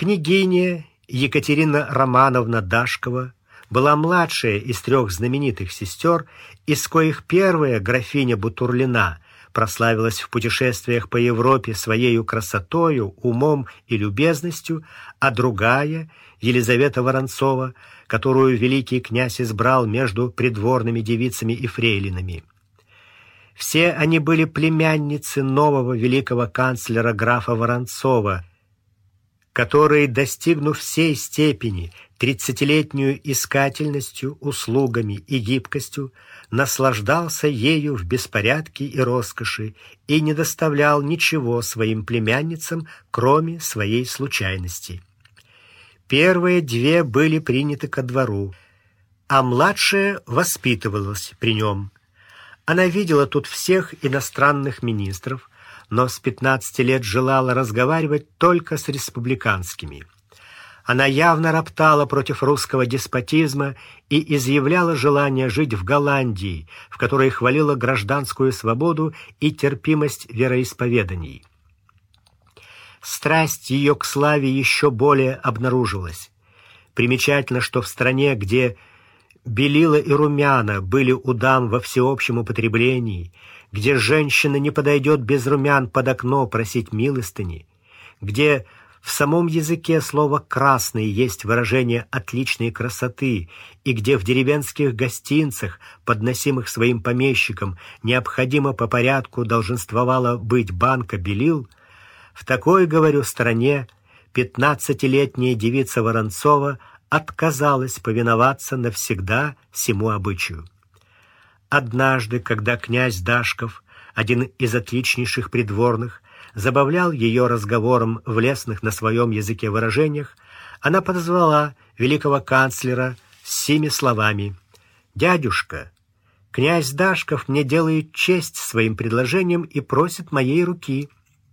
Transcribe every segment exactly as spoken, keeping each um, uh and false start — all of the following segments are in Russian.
Княгиня Екатерина Романовна Дашкова была младшая из трех знаменитых сестер, из коих первая, графиня Бутурлина, прославилась в путешествиях по Европе своею красотою, умом и любезностью, а другая, Елизавета Воронцова, которую великий князь избрал между придворными девицами и фрейлинами. Все они были племянницы нового великого канцлера графа Воронцова, который, достигнув всей степени тридцатилетнюю искательностью, услугами и гибкостью, наслаждался ею в беспорядке и роскоши и не доставлял ничего своим племянницам, кроме своей случайности. Первые две были приняты ко двору, а младшая воспитывалась при нем. Она видела тут всех иностранных министров, но с пятнадцати лет желала разговаривать только с республиканскими. Она явно роптала против русского деспотизма и изъявляла желание жить в Голландии, в которой хвалила гражданскую свободу и терпимость вероисповеданий. Страсть ее к славе еще более обнаружилась. Примечательно, что в стране, где белила и румяна были у дам во всеобщем употреблении, где женщина не подойдет без румян под окно просить милостыни, где в самом языке слово «красный» есть выражение отличной красоты, и где в деревенских гостинцах, подносимых своим помещикам, необходимо по порядку долженствовала быть банка белил, в такой, говорю, стране пятнадцатилетняя девица Воронцова отказалась повиноваться навсегда всему обычаю. Однажды, когда князь Дашков, один из отличнейших придворных, забавлял ее разговором в лестных на своем языке выражениях, она подозвала великого канцлера с сими словами: «Дядюшка, князь Дашков мне делает честь своим предложением и просит моей руки».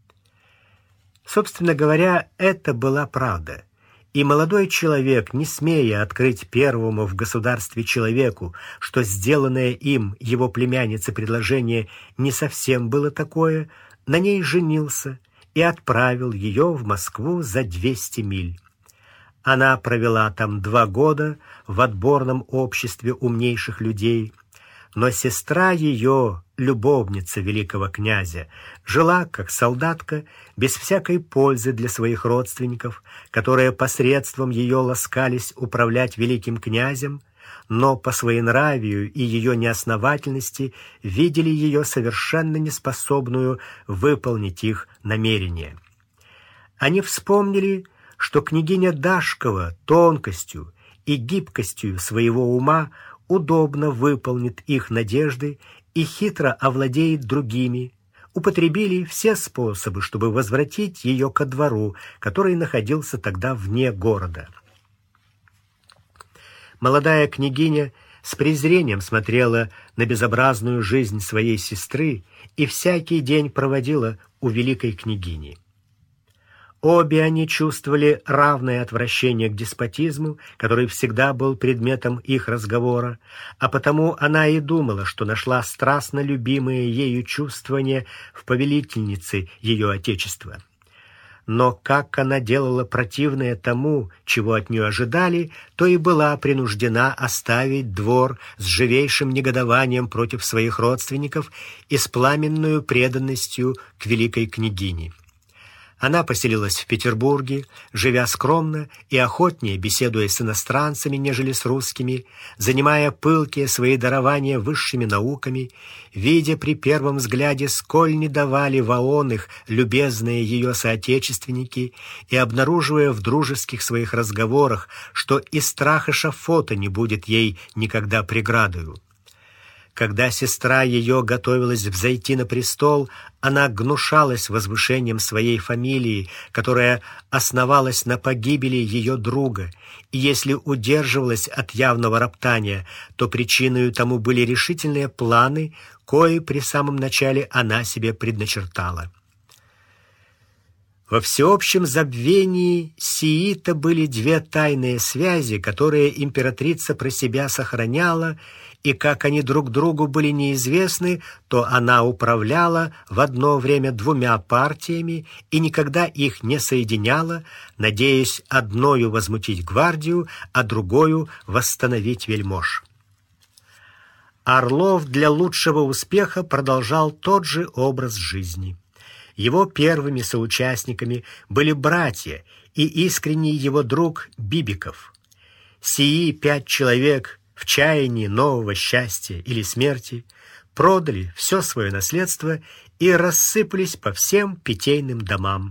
Собственно говоря, это была правда. И молодой человек, не смея открыть первому в государстве человеку, что сделанное им, его племяннице, предложение не совсем было такое, на ней женился и отправил ее в Москву за двести миль. Она провела там два года в отборном обществе умнейших людей, но сестра ее, любовница великого князя, жила как солдатка, без всякой пользы для своих родственников, которые посредством ее ласкались управлять великим князем, но по своенравию и ее неосновательности видели ее совершенно неспособную выполнить их намерения. Они вспомнили, что княгиня Дашкова тонкостью и гибкостью своего ума удобно выполнит их надежды и хитро овладеет другими, употребили все способы, чтобы возвратить ее ко двору, который находился тогда вне города. Молодая княгиня с презрением смотрела на безобразную жизнь своей сестры и всякий день проводила у великой княгини. Обе они чувствовали равное отвращение к деспотизму, который всегда был предметом их разговора, а потому она и думала, что нашла страстно любимые ею чувствования в повелительнице ее отечества. Но как она делала противное тому, чего от нее ожидали, то и была принуждена оставить двор с живейшим негодованием против своих родственников и с пламенную преданностью к великой княгине. Она поселилась в Петербурге, живя скромно и охотнее беседуя с иностранцами, нежели с русскими, занимая пылкие свои дарования высшими науками, видя при первом взгляде, сколь не давали воон их любезные ее соотечественники, и обнаруживая в дружеских своих разговорах, что и страх эшафота не будет ей никогда преградою. Когда сестра ее готовилась взойти на престол, она гнушалась возвышением своей фамилии, которая основалась на погибели ее друга, и если удерживалась от явного роптания, то причиной тому были решительные планы, кои при самом начале она себе предначертала. Во всеобщем забвении сии-то были две тайные связи, которые императрица про себя сохраняла, и как они друг другу были неизвестны, то она управляла в одно время двумя партиями и никогда их не соединяла, надеясь одною возмутить гвардию, а другою восстановить вельмож. Орлов для лучшего успеха продолжал тот же образ жизни. Его первыми соучастниками были братья и искренний его друг Бибиков. Сии пять человек в чаянии нового счастья или смерти продали все свое наследство и рассыпались по всем питейным домам.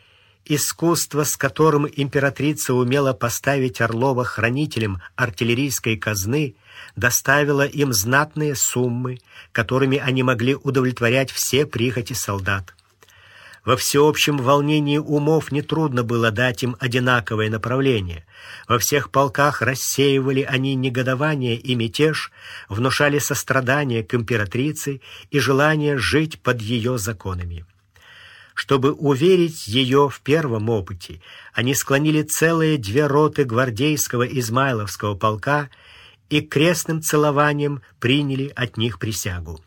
Искусство, с которым императрица умела поставить Орлова хранителем артиллерийской казны, доставило им знатные суммы, которыми они могли удовлетворять все прихоти солдат. Во всеобщем волнении умов нетрудно было дать им одинаковое направление. Во всех полках рассеивали они негодование и мятеж, внушали сострадание к императрице и желание жить под ее законами. Чтобы уверить ее в первом опыте, они склонили целые две роты гвардейского Измайловского полка и крестным целованием приняли от них присягу.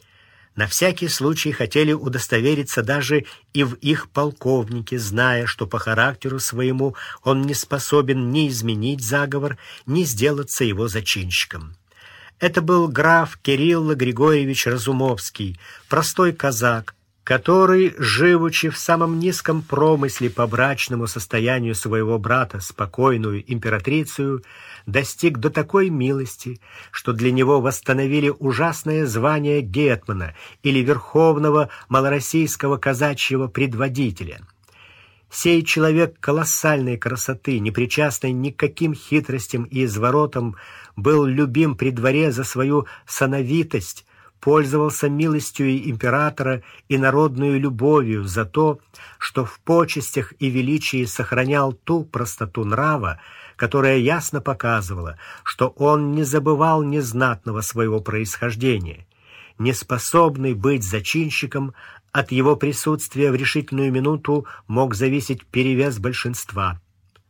На всякий случай хотели удостовериться даже и в их полковнике, зная, что по характеру своему он не способен ни изменить заговор, ни сделаться его зачинщиком. Это был граф Кирилл Григорьевич Разумовский, простой казак, который, живучи в самом низком промысле по брачному состоянию своего брата с покойную императрицей, достиг до такой милости, что для него восстановили ужасное звание гетмана или верховного малороссийского казачьего предводителя. Сей человек колоссальной красоты, не причастный ни к каким хитростям и изворотам, был любим при дворе за свою сановитость, пользовался милостью императора и народную любовью за то, что в почестях и величии сохранял ту простоту нрава, которая ясно показывала, что он не забывал незнатного своего происхождения. Неспособный быть зачинщиком, от его присутствия в решительную минуту мог зависеть перевес большинства.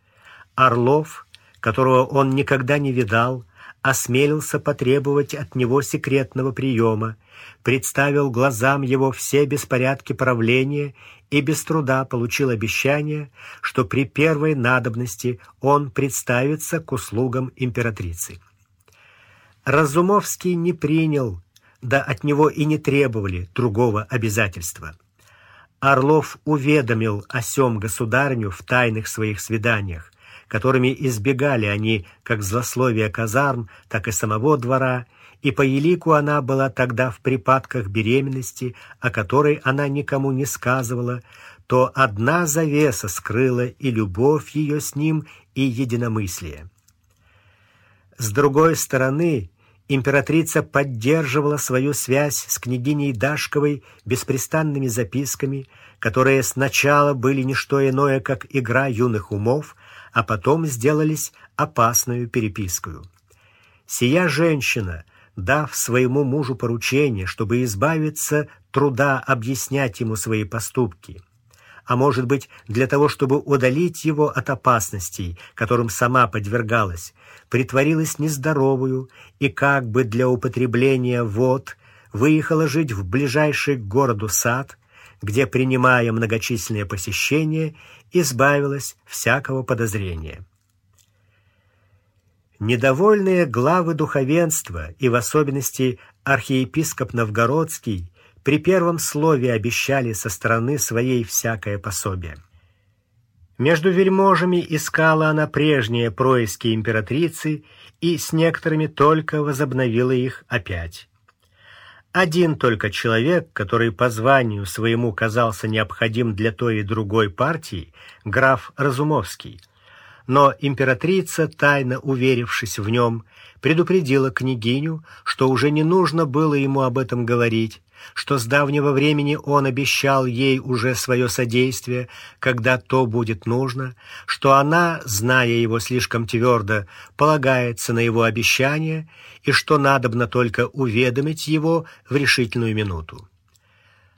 Орлов, которого он никогда не видал, осмелился потребовать от него секретного приема, представил глазам его все беспорядки правления и без труда получил обещание, что при первой надобности он представится к услугам императрицы. Разумовский не принял, да от него и не требовали другого обязательства. Орлов уведомил о сём государыню в тайных своих свиданиях, которыми избегали они как злословия казарм, так и самого двора, и по елику она была тогда в припадках беременности, о которой она никому не сказывала, то одна завеса скрыла и любовь ее с ним, и единомыслие. С другой стороны, императрица поддерживала свою связь с княгиней Дашковой беспрестанными записками, которые сначала были не что иное, как игра юных умов, а потом сделались опасную перепискою. Сия женщина, дав своему мужу поручение, чтобы избавиться труда объяснять ему свои поступки, а может быть, для того, чтобы удалить его от опасностей, которым сама подвергалась, притворилась нездоровую и как бы для употребления вод выехала жить в ближайший к городу сад, где, принимая многочисленные посещения, избавилась всякого подозрения. Недовольные главы духовенства, и в особенности архиепископ Новгородский, при первом слове обещали со стороны своей всякое пособие. Между вельможами искала она прежние происки императрицы и с некоторыми только возобновила их опять. Один только человек, который по званию своему казался необходим для той и другой партии, граф Разумовский, но императрица, тайно уверившись в нем, предупредила княгиню, что уже не нужно было ему об этом говорить, что с давнего времени он обещал ей уже свое содействие, когда то будет нужно, что она, зная его слишком твердо, полагается на его обещание и что надобно только уведомить его в решительную минуту.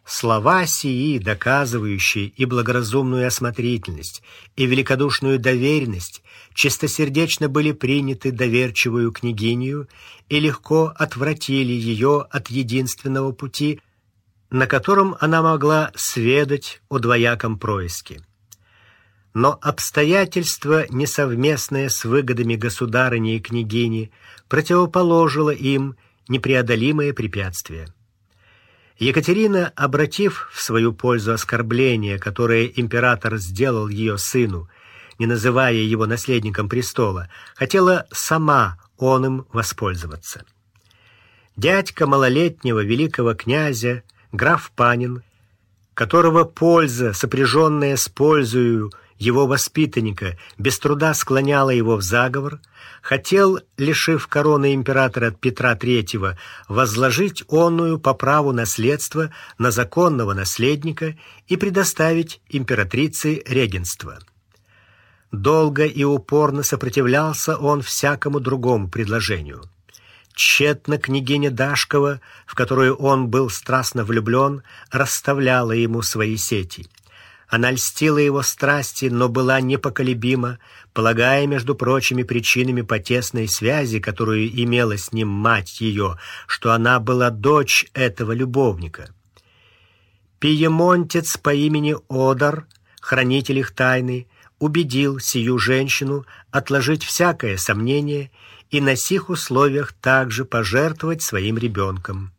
Слова сии, доказывающие и благоразумную осмотрительность, и великодушную доверенность, чистосердечно были приняты доверчивую княгинью и легко отвратили ее от единственного пути, на котором она могла сведать о двояком происке. Но обстоятельства, несовместные с выгодами государыни и княгини, противоположило им непреодолимые препятствия. Екатерина, обратив в свою пользу оскорбление, которое император сделал ее сыну, не называя его наследником престола, хотела сама он им воспользоваться. Дядька малолетнего великого князя, граф Панин, которого польза, сопряженная с пользою его воспитанника, без труда склоняла его в заговор, хотел, лишив короны императора Петра Третьего, возложить онную по праву наследства на законного наследника и предоставить императрице регенство. Долго и упорно сопротивлялся он всякому другому предложению. Тщетно княгиня Дашкова, в которую он был страстно влюблен, расставляла ему свои сети. Она льстила его страсти, но была непоколебима, полагая, между прочими причинами по тесной связи, которую имела с ним мать ее, что она была дочь этого любовника. Пиемонтец по имени Одар, хранитель их тайны, убедил сию женщину отложить всякое сомнение и на сих условиях также пожертвовать своим ребенком.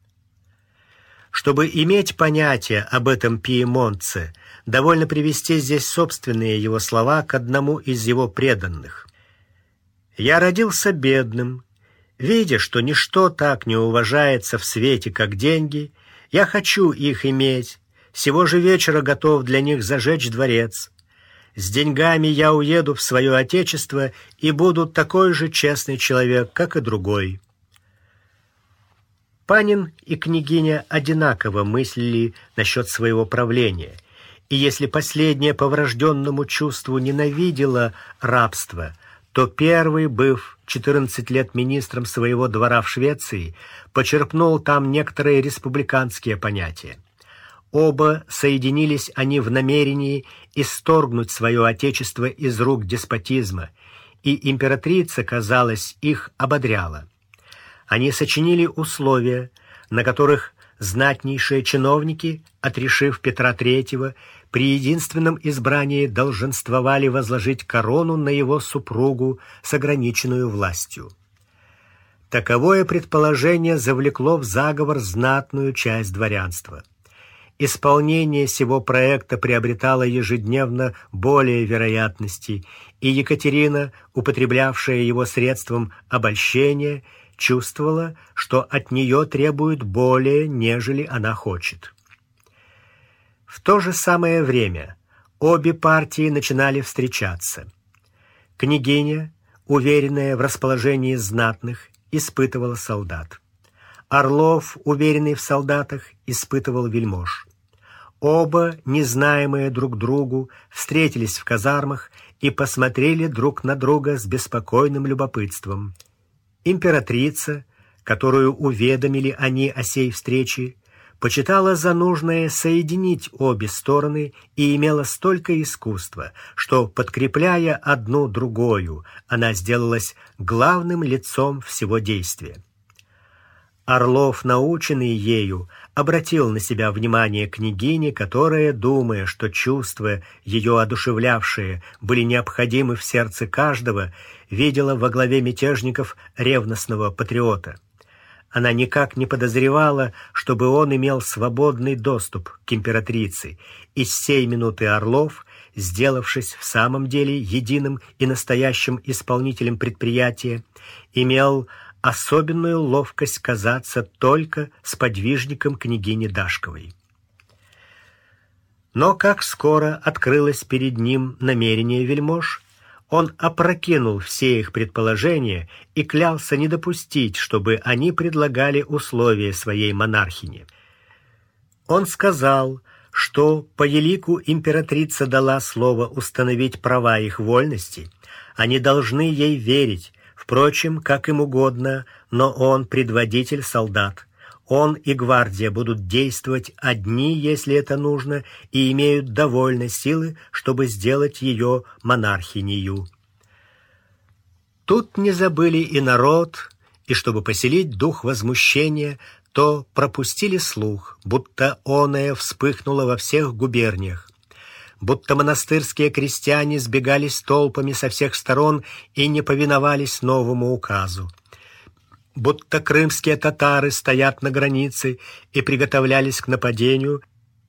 Чтобы иметь понятие об этом пиемонтце, довольно привести здесь собственные его слова к одному из его преданных. «Я родился бедным. Видя, что ничто так не уважается в свете, как деньги, я хочу их иметь. Сего же вечера готов для них зажечь дворец. С деньгами я уеду в свое отечество и буду такой же честный человек, как и другой». Панин и княгиня одинаково мыслили насчет своего правления, и если последняя по врожденному чувству ненавидела рабство, то первый, быв четырнадцать лет министром своего двора в Швеции, почерпнул там некоторые республиканские понятия. Оба соединились они в намерении исторгнуть свое отечество из рук деспотизма, и императрица, казалось, их ободряла. Они сочинили условия, на которых знатнейшие чиновники, отрешив Петра Третьего, при единственном избрании долженствовали возложить корону на его супругу с ограниченную властью. Таковое предположение завлекло в заговор знатную часть дворянства. Исполнение сего проекта приобретало ежедневно более вероятностей, и Екатерина, употреблявшая его средством обольщения, чувствовала, что от нее требуют более, нежели она хочет. В то же самое время обе партии начинали встречаться. Княгиня, уверенная в расположении знатных, испытывала солдат. Орлов, уверенный в солдатах, испытывал вельмож. Оба, незнаемые друг другу, встретились в казармах и посмотрели друг на друга с беспокойным любопытством. Императрица, которую уведомили они о сей встрече, почитала за нужное соединить обе стороны и имела столько искусства, что, подкрепляя одну другою, она сделалась главным лицом всего действия. Орлов, наученный ею, обратил на себя внимание княгини, которая, думая, что чувства, ее одушевлявшие, были необходимы в сердце каждого, видела во главе мятежников ревностного патриота. Она никак не подозревала, чтобы он имел свободный доступ к императрице, и с сей минуты Орлов, сделавшись в самом деле единым и настоящим исполнителем предприятия, имел особенную ловкость казаться только сподвижником княгини Дашковой. Но как скоро открылось перед ним намерение вельмож, он опрокинул все их предположения и клялся не допустить, чтобы они предлагали условия своей монархине. Он сказал, что по елику императрица дала слово установить права их вольности, они должны ей верить, впрочем, как им угодно, но он предводитель солдат. Он и гвардия будут действовать одни, если это нужно, и имеют довольно силы, чтобы сделать ее монархинею. Тут не забыли и народ, и чтобы поселить дух возмущения, то пропустили слух, будто оное вспыхнуло во всех губерниях, будто монастырские крестьяне сбегались толпами со всех сторон и не повиновались новому указу, будто крымские татары стоят на границе и приготовлялись к нападению.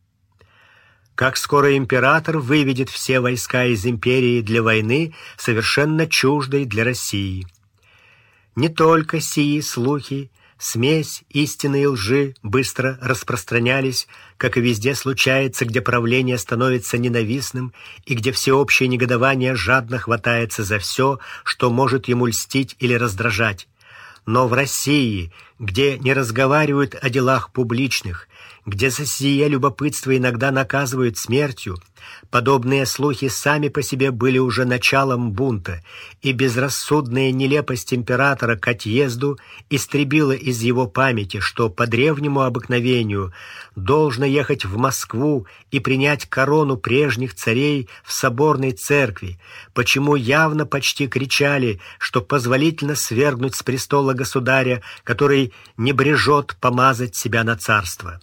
Как скоро император выведет все войска из империи для войны, совершенно чуждой для России. Не только сии слухи, смесь истины и лжи быстро распространялись, как и везде случается, где правление становится ненавистным и где всеобщее негодование жадно хватается за все, что может ему льстить или раздражать. Но в России, где не разговаривают о делах публичных, где за сие любопытство иногда наказывают смертью, подобные слухи сами по себе были уже началом бунта, и безрассудная нелепость императора к отъезду истребила из его памяти, что по древнему обыкновению должно ехать в Москву и принять корону прежних царей в соборной церкви, почему явно почти кричали, что позволительно свергнуть с престола государя, который не брежет помазать себя на царство.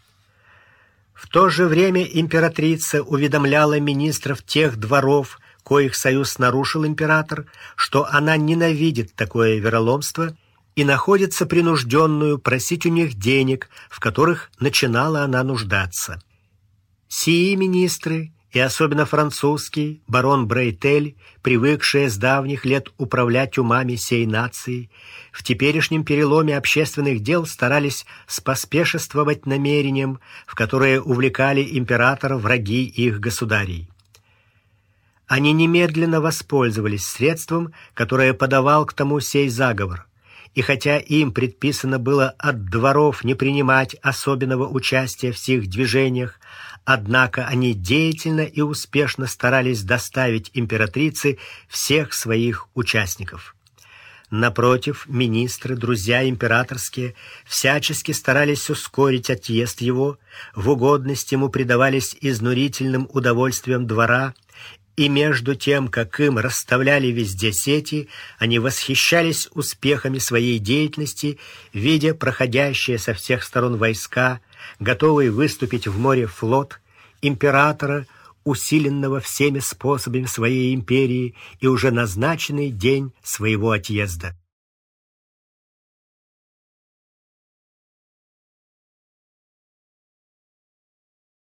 В то же время императрица уведомляла министров тех дворов, коих союз нарушил император, что она ненавидит такое вероломство и находится принужденную просить у них денег, в которых начинала она нуждаться. Сии министры, и особенно французский барон Брейтель, привыкшие с давних лет управлять умами сей нации, в теперешнем переломе общественных дел старались споспешествовать намерениям, в которые увлекали императора враги их государей. Они немедленно воспользовались средством, которое подавал к тому сей заговор, и хотя им предписано было от дворов не принимать особенного участия в сих движениях, однако они деятельно и успешно старались доставить императрице всех своих участников. Напротив, министры, друзья императорские, всячески старались ускорить отъезд его, в угодность ему предавались изнурительным удовольствиям двора, и между тем, как им расставляли везде сети, они восхищались успехами своей деятельности, видя проходящие со всех сторон войска, готовые выступить в море флот императора, усиленного всеми способами своей империи, и уже назначенный день своего отъезда.